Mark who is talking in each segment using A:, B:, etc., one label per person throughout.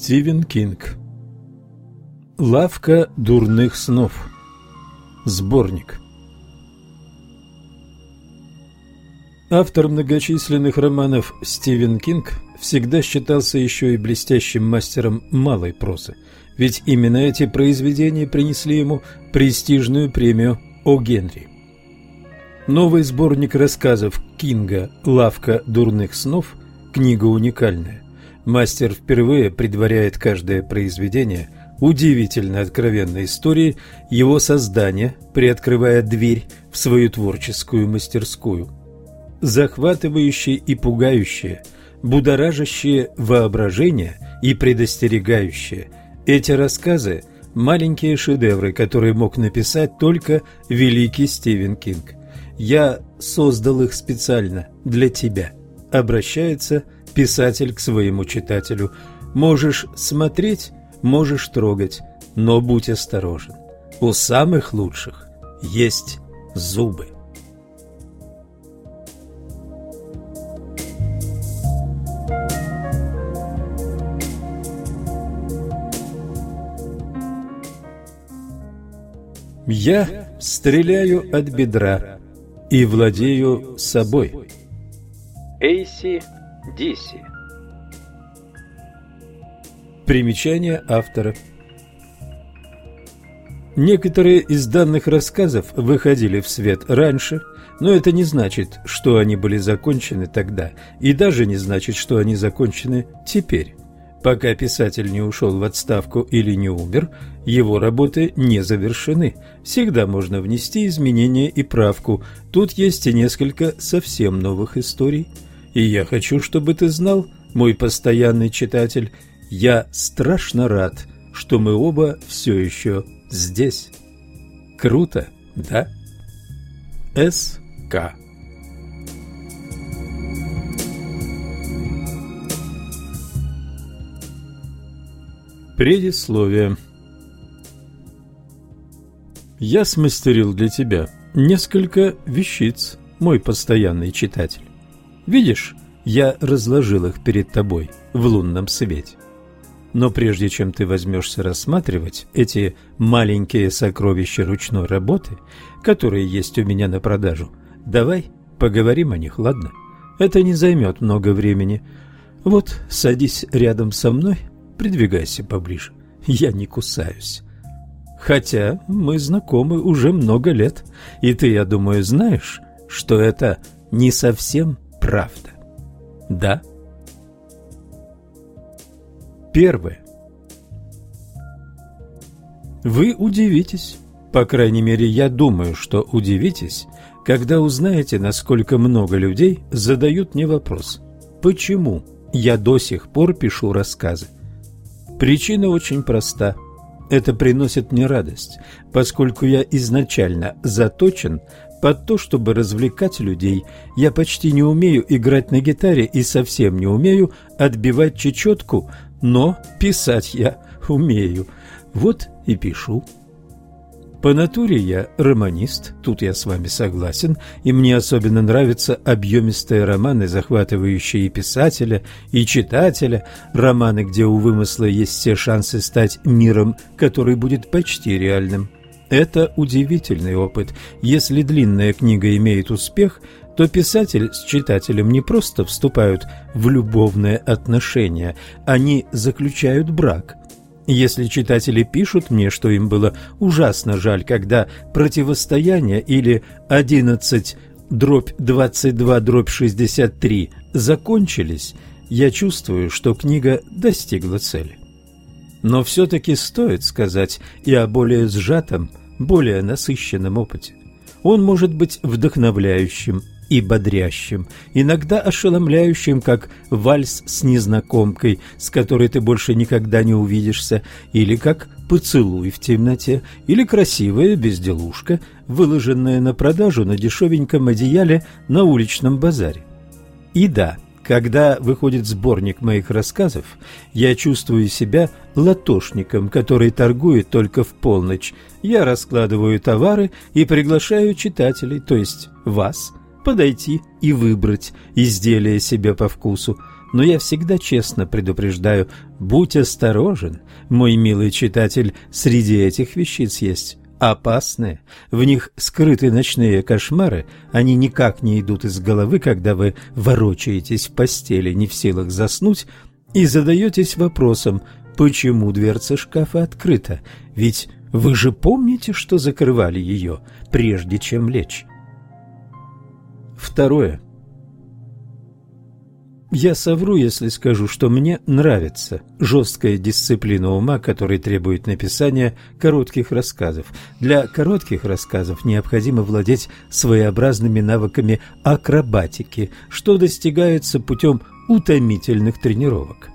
A: Стивен Кинг. Лавка дурных снов. Сборник. Автор многочисленных романов Стивен Кинг всегда считался еще и блестящим мастером малой прозы, ведь именно эти произведения принесли ему престижную премию О. Генри. Новый сборник рассказов Кинга «Лавка дурных снов» – книга уникальная. Мастер впервые предваряет каждое произведение удивительно откровенной историей его создания, приоткрывая дверь в свою творческую мастерскую. Захватывающие и пугающие, будоражащие воображение и предостерегающие, эти рассказы – маленькие шедевры, которые мог написать только великий Стивен Кинг. «Я создал их специально для тебя», – обращается писатель к своему читателю. «Можешь смотреть, можешь трогать, но будь осторожен. У самых лучших есть зубы». Я стреляю от бедра и владею собой. AC/DC. Примечание автора. Некоторые из данных рассказов выходили в свет раньше, но это не значит, что они были закончены тогда, и даже не значит, что они закончены теперь. Пока писатель не ушел в отставку или не умер, его работы не завершены. Всегда можно внести изменения и правку. Тут есть и несколько совсем новых историй. И я хочу, чтобы ты знал, мой постоянный читатель, я страшно рад, что мы оба все еще здесь. Круто, да? С.К. Предисловие. Я смастерил для тебя несколько вещиц, мой постоянный читатель. Видишь, я разложил их перед тобой в лунном свете. Но прежде чем ты возьмешься рассматривать эти маленькие сокровища ручной работы, которые есть у меня на продажу, давай поговорим о них, ладно? Это не займет много времени. Вот, садись рядом со мной. Придвигайся поближе, я не кусаюсь. Хотя мы знакомы уже много лет, и ты, я думаю, знаешь, что это не совсем правда. Да? Первое. Вы удивитесь, по крайней мере, я думаю, что удивитесь, когда узнаете, насколько много людей задают мне вопрос: почему я до сих пор пишу рассказы? Причина очень проста. Это приносит мне радость, поскольку я изначально заточен под то, чтобы развлекать людей. Я почти не умею играть на гитаре и совсем не умею отбивать чечетку, но писать я умею. Вот и пишу. По натуре я романист, тут я с вами согласен, и мне особенно нравятся объемистые романы, захватывающие и писателя, и читателя, романы, где у вымысла есть все шансы стать миром, который будет почти реальным. Это удивительный опыт. Если длинная книга имеет успех, то писатель с читателем не просто вступают в любовные отношения, они заключают брак. Если читатели пишут мне, что им было ужасно жаль, когда «Противостояние» или «11/22/63» закончились, я чувствую, что книга достигла цели. Но все-таки стоит сказать и о более сжатом, более насыщенном опыте. Он может быть вдохновляющим и бодрящим, иногда ошеломляющим, как вальс с незнакомкой, с которой ты больше никогда не увидишься, или как поцелуй в темноте, или красивая безделушка, выложенная на продажу на дешевеньком одеяле на уличном базаре. И да, когда выходит сборник моих рассказов, я чувствую себя латошником, который торгует только в полночь. Я раскладываю товары и приглашаю читателей, то есть вас, подойти и выбрать изделие себе по вкусу. но я всегда честно предупреждаю: будь осторожен, мой милый читатель, среди этих вещиц есть опасные, в них скрыты ночные кошмары, они никак не идут из головы, когда вы ворочаетесь в постели, не в силах заснуть, и задаетесь вопросом: почему дверца шкафа открыта? Ведь вы же помните, что закрывали ее, прежде чем лечь. Второе. Я совру, если скажу, что мне нравится жесткая дисциплина ума, которая требует написания коротких рассказов. Для коротких рассказов необходимо владеть своеобразными навыками акробатики, что достигается путем утомительных тренировок.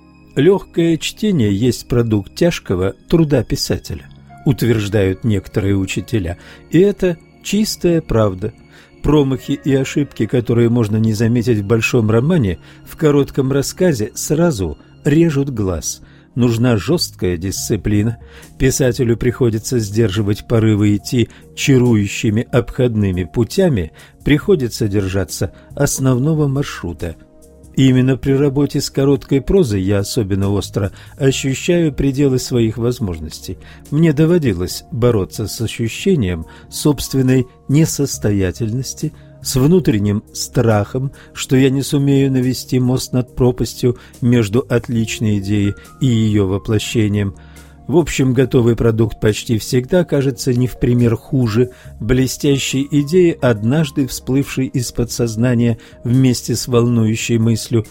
A: Легкое чтение есть продукт тяжкого труда писателя, утверждают некоторые учителя, и это чистая правда. Промахи и ошибки, которые можно не заметить в большом романе, в коротком рассказе сразу режут глаз. Нужна жесткая дисциплина. Писателю приходится сдерживать порывы идти чарующими обходными путями, приходится держаться основного маршрута. Именно при работе с короткой прозой я особенно остро ощущаю пределы своих возможностей. Мне доводилось бороться с ощущением собственной несостоятельности, с внутренним страхом, что я не сумею навести мост над пропастью между отличной идеей и ее воплощением. В общем, готовый продукт почти всегда кажется не в пример хуже блестящей идеи, однажды всплывшей из подсознания вместе с волнующей мыслью: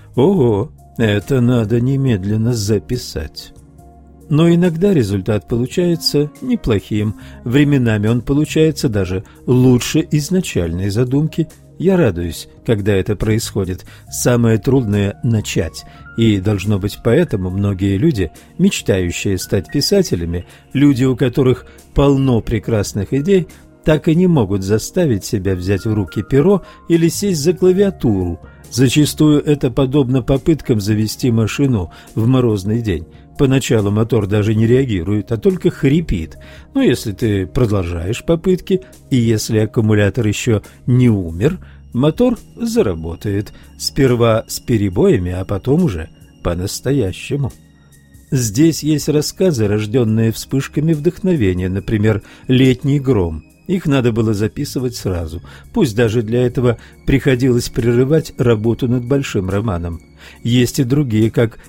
A: «Ого, это надо немедленно записать». Но иногда результат получается неплохим, временами он получается даже лучше изначальной задумки. Я радуюсь, когда это происходит. Самое трудное – начать. И, должно быть, поэтому многие люди, мечтающие стать писателями, люди, у которых полно прекрасных идей, так и не могут заставить себя взять в руки перо или сесть за клавиатуру. Зачастую это подобно попыткам завести машину в морозный день. Поначалу мотор даже не реагирует, а только хрипит. Но если ты продолжаешь попытки, и если аккумулятор еще не умер, мотор заработает. Сперва с перебоями, а потом уже по-настоящему. Здесь есть рассказы, рожденные вспышками вдохновения, например, «Летний гром». Их надо было записывать сразу, пусть даже для этого приходилось прерывать работу над большим романом. Есть и другие, как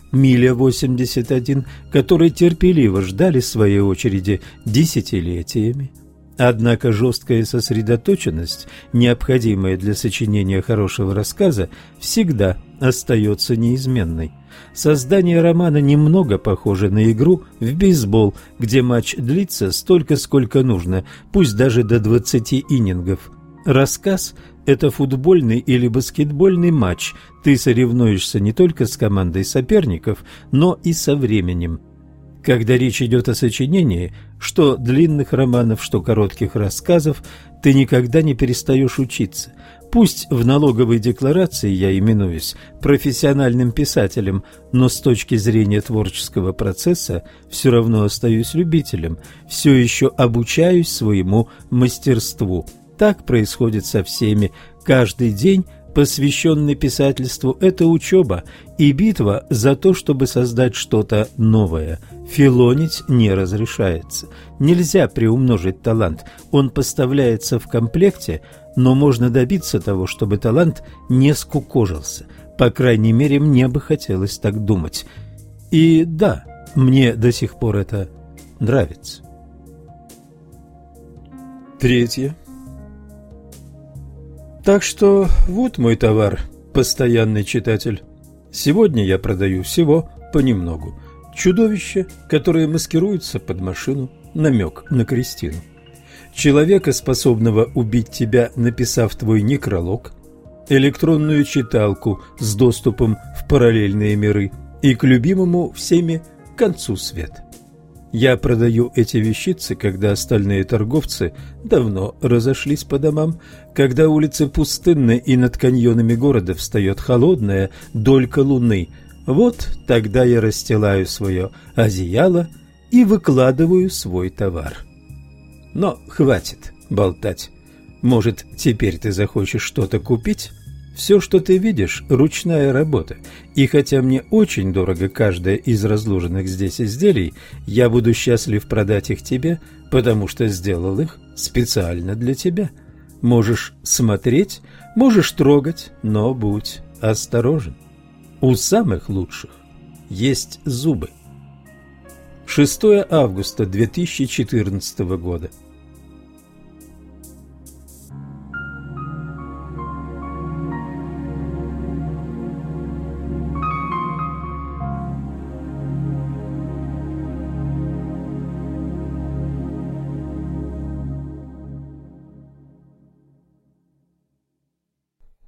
A: «Миля-81», которые терпеливо ждали своей очереди десятилетиями. Однако жесткая сосредоточенность, необходимая для сочинения хорошего рассказа, всегда остается неизменной. Создание романа немного похоже на игру в бейсбол, где матч длится столько, сколько нужно, пусть даже до 20 иннингов. Рассказ – это футбольный или баскетбольный матч. Ты соревнуешься не только с командой соперников, но и со временем. Когда речь идет о сочинении, что длинных романов, что коротких рассказов, ты никогда не перестаешь учиться. Пусть в налоговой декларации я именуюсь профессиональным писателем, но с точки зрения творческого процесса все равно остаюсь любителем, все еще обучаюсь своему мастерству. Так происходит со всеми. Каждый день, посвященный писательству, это учеба и битва за то, чтобы создать что-то новое. Филонить не разрешается. Нельзя приумножить талант. Он поставляется в комплекте, но можно добиться того, чтобы талант не скукожился. По крайней мере, мне бы хотелось так думать. И да, мне до сих пор это нравится. Третье. Так что вот мой товар, постоянный читатель. Сегодня я продаю всего понемногу. Чудовище, которое маскируется под машину, намек на Кристину. Человека, способного убить тебя, написав твой некролог, электронную читалку с доступом в параллельные миры и к любимому всеми концу света. Я продаю эти вещицы, когда остальные торговцы давно разошлись по домам, когда улицы пустынны и над каньонами города встает холодная долька луны. Вот тогда я расстилаю свое одеяло и выкладываю свой товар. Но хватит болтать. Может, теперь ты захочешь что-то купить? Все, что ты видишь, ручная работа, и хотя мне очень дорого каждое из разложенных здесь изделий, я буду счастлив продать их тебе, потому что сделал их специально для тебя. Можешь смотреть, можешь трогать, но будь осторожен. У самых лучших есть зубы. 6 августа 2014 года.